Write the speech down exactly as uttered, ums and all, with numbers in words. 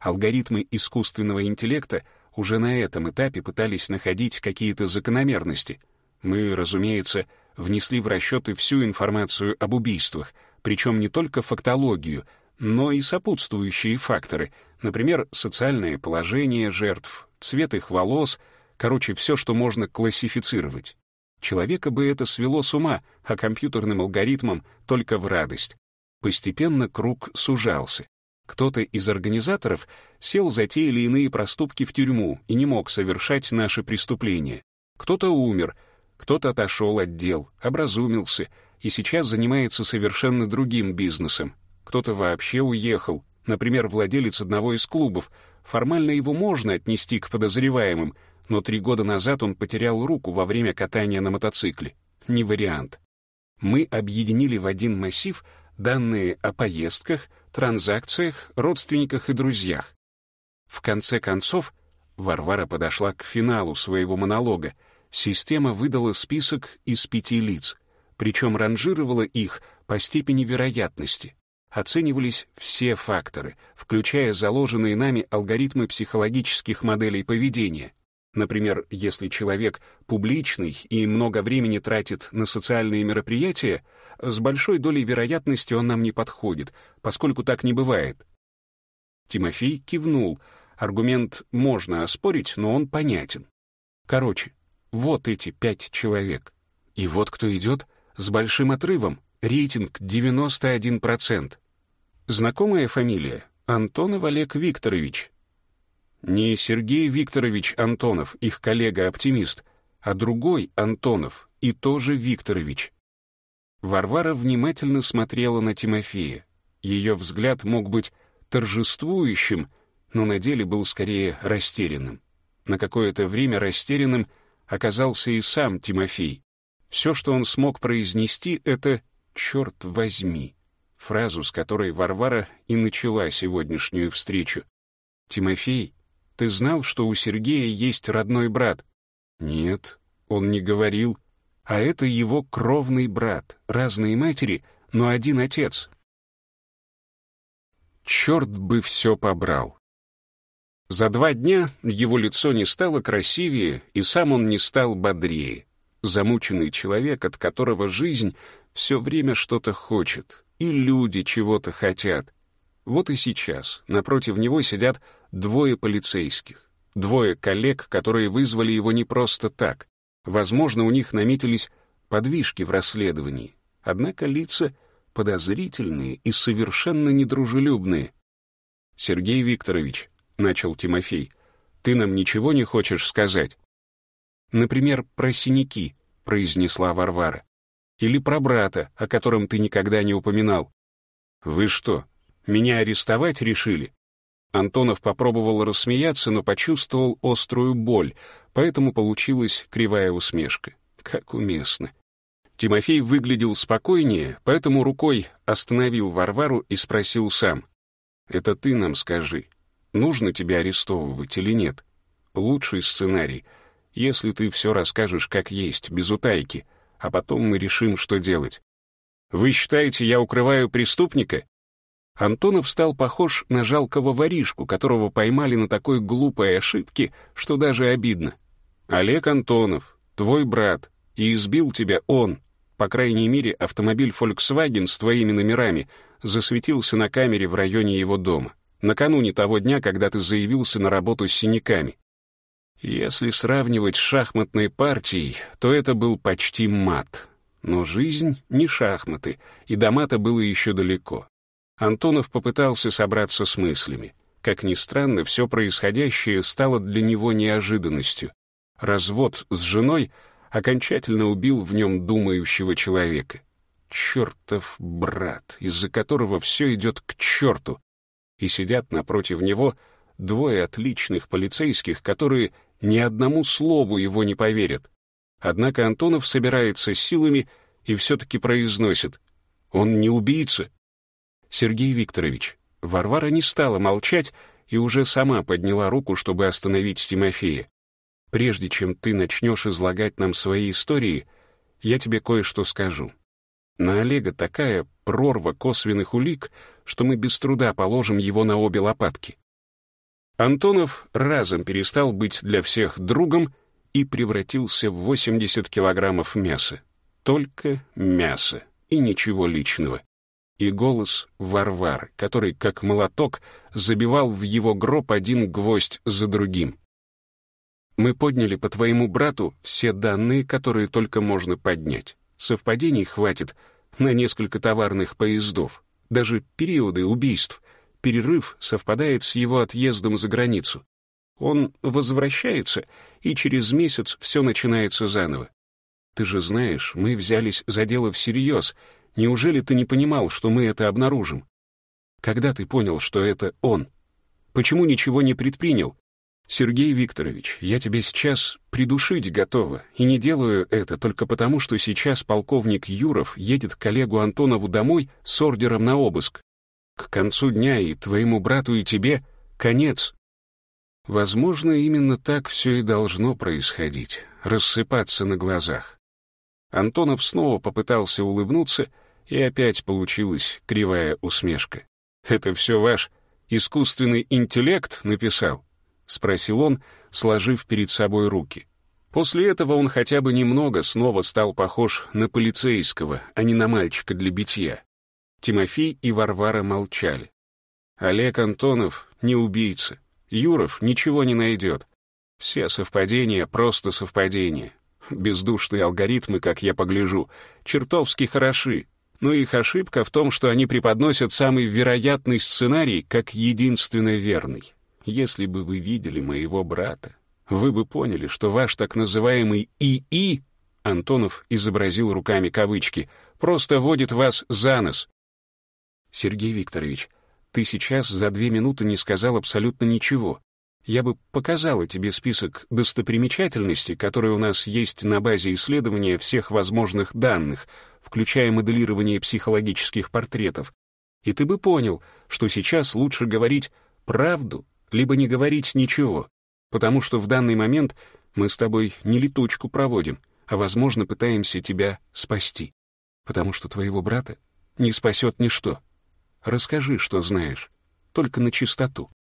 Алгоритмы искусственного интеллекта уже на этом этапе пытались находить какие-то закономерности. Мы, разумеется, внесли в расчеты всю информацию об убийствах, причем не только фактологию, но и сопутствующие факторы, например, социальное положение жертв, цвет их волос, короче, все, что можно классифицировать. Человека бы это свело с ума, а компьютерным алгоритмам только в радость. Постепенно круг сужался. Кто-то из организаторов сел за те или иные проступки в тюрьму и не мог совершать наши преступления. Кто-то умер, кто-то отошел от дел, образумился и сейчас занимается совершенно другим бизнесом. Кто-то вообще уехал, например, владелец одного из клубов. Формально его можно отнести к подозреваемым, но три года назад он потерял руку во время катания на мотоцикле. Не вариант. Мы объединили в один массив данные о поездках, транзакциях, родственниках и друзьях. В конце концов, Варвара подошла к финалу своего монолога. Система выдала список из пяти лиц, причем ранжировала их по степени вероятности. Оценивались все факторы, включая заложенные нами алгоритмы психологических моделей поведения. Например, если человек публичный и много времени тратит на социальные мероприятия, с большой долей вероятности он нам не подходит, поскольку так не бывает. Тимофей кивнул. Аргумент можно оспорить, но он понятен. Короче, вот эти пять человек. И вот кто идет с большим отрывом. Рейтинг девяносто один процент. Знакомая фамилия — Антонов Олег Викторович. Не Сергей Викторович Антонов, их коллега-оптимист, а другой Антонов и тоже Викторович. Варвара внимательно смотрела на Тимофея. Ее взгляд мог быть торжествующим, но на деле был скорее растерянным. На какое-то время растерянным оказался и сам Тимофей. Все, что он смог произнести, — это «черт возьми», фразу, с которой Варвара и начала сегодняшнюю встречу. «Тимофей, ты знал, что у Сергея есть родной брат?» «Нет, он не говорил. А это его кровный брат, разные матери, но один отец». Черт бы все побрал. За два дня его лицо не стало красивее, и сам он не стал бодрее. Замученный человек, от которого жизнь все время что-то хочет, и люди чего-то хотят. Вот и сейчас напротив него сидят двое полицейских, двое коллег, которые вызвали его не просто так. Возможно, у них наметились подвижки в расследовании. Однако лица подозрительные и совершенно недружелюбные. «Сергей Викторович», — начал Тимофей, — «ты нам ничего не хочешь сказать?» «Например, про синяки», — произнесла Варвара. «Или про брата, о котором ты никогда не упоминал». «Вы что, меня арестовать решили?» Антонов попробовал рассмеяться, но почувствовал острую боль, поэтому получилась кривая усмешка. Как уместно. Тимофей выглядел спокойнее, поэтому рукой остановил Варвару и спросил сам. «Это ты нам скажи, нужно тебя арестовывать или нет? Лучший сценарий, если ты все расскажешь как есть, без утайки, а потом мы решим, что делать. Вы считаете, я укрываю преступника?» Антонов стал похож на жалкого воришку, которого поймали на такой глупой ошибке, что даже обидно. «Олег Антонов, твой брат, и избил тебя он. По крайней мере, автомобиль Volkswagen с твоими номерами засветился на камере в районе его дома, накануне того дня, когда ты заявился на работу с синяками. Если сравнивать с шахматной партией, то это был почти мат. Но жизнь не шахматы, и до мата было еще далеко». Антонов попытался собраться с мыслями. Как ни странно, все происходящее стало для него неожиданностью. Развод с женой окончательно убил в нем думающего человека. Чертов брат, из-за которого все идет к черту. И сидят напротив него двое отличных полицейских, которые ни одному слову его не поверят. Однако Антонов собирается силами и все-таки произносит: «Он не убийца». «Сергей Викторович». Варвара не стала молчать и уже сама подняла руку, чтобы остановить Тимофея. «Прежде чем ты начнешь излагать нам свои истории, я тебе кое-что скажу. На Олега такая прорва косвенных улик, что мы без труда положим его на обе лопатки. Антонов разом перестал быть для всех другом и превратился в восемьдесят килограммов мяса. Только мясо и ничего личного. И голос Варвары, который, как молоток, забивал в его гроб один гвоздь за другим. «Мы подняли по твоему брату все данные, которые только можно поднять. Совпадений хватит на несколько товарных поездов, даже периоды убийств. Перерыв совпадает с его отъездом за границу. Он возвращается, и через месяц все начинается заново. Ты же знаешь, мы взялись за дело всерьез. Неужели ты не понимал, что мы это обнаружим? Когда ты понял, что это он? Почему ничего не предпринял? Сергей Викторович, я тебя сейчас придушить готова, и не делаю это только потому, что сейчас полковник Юров едет к коллегу Антонову домой с ордером на обыск. К концу дня и твоему брату, и тебе конец. Возможно, именно так все и должно происходить, рассыпаться на глазах. Антонов снова попытался улыбнуться, и опять получилась кривая усмешка. «Это все ваш искусственный интеллект написал?» — спросил он, сложив перед собой руки. После этого он хотя бы немного снова стал похож на полицейского, а не на мальчика для битья. Тимофей и Варвара молчали. Олег Антонов не убийца. Юров ничего не найдет. Все совпадения — просто совпадения. Бездушные алгоритмы, как я погляжу, чертовски хороши. Но их ошибка в том, что они преподносят самый вероятный сценарий как единственно верный. Если бы вы видели моего брата, вы бы поняли, что ваш так называемый ИИ, Антонов изобразил руками кавычки, просто водит вас за нос. Сергей Викторович, ты сейчас за две минуты не сказал абсолютно ничего. Я бы показала тебе список достопримечательностей, которые у нас есть на базе исследования всех возможных данных, включая моделирование психологических портретов. И ты бы понял, что сейчас лучше говорить правду, либо не говорить ничего, потому что в данный момент мы с тобой не летучку проводим, а, возможно, пытаемся тебя спасти, потому что твоего брата не спасет ничто. Расскажи, что знаешь, только на чистоту.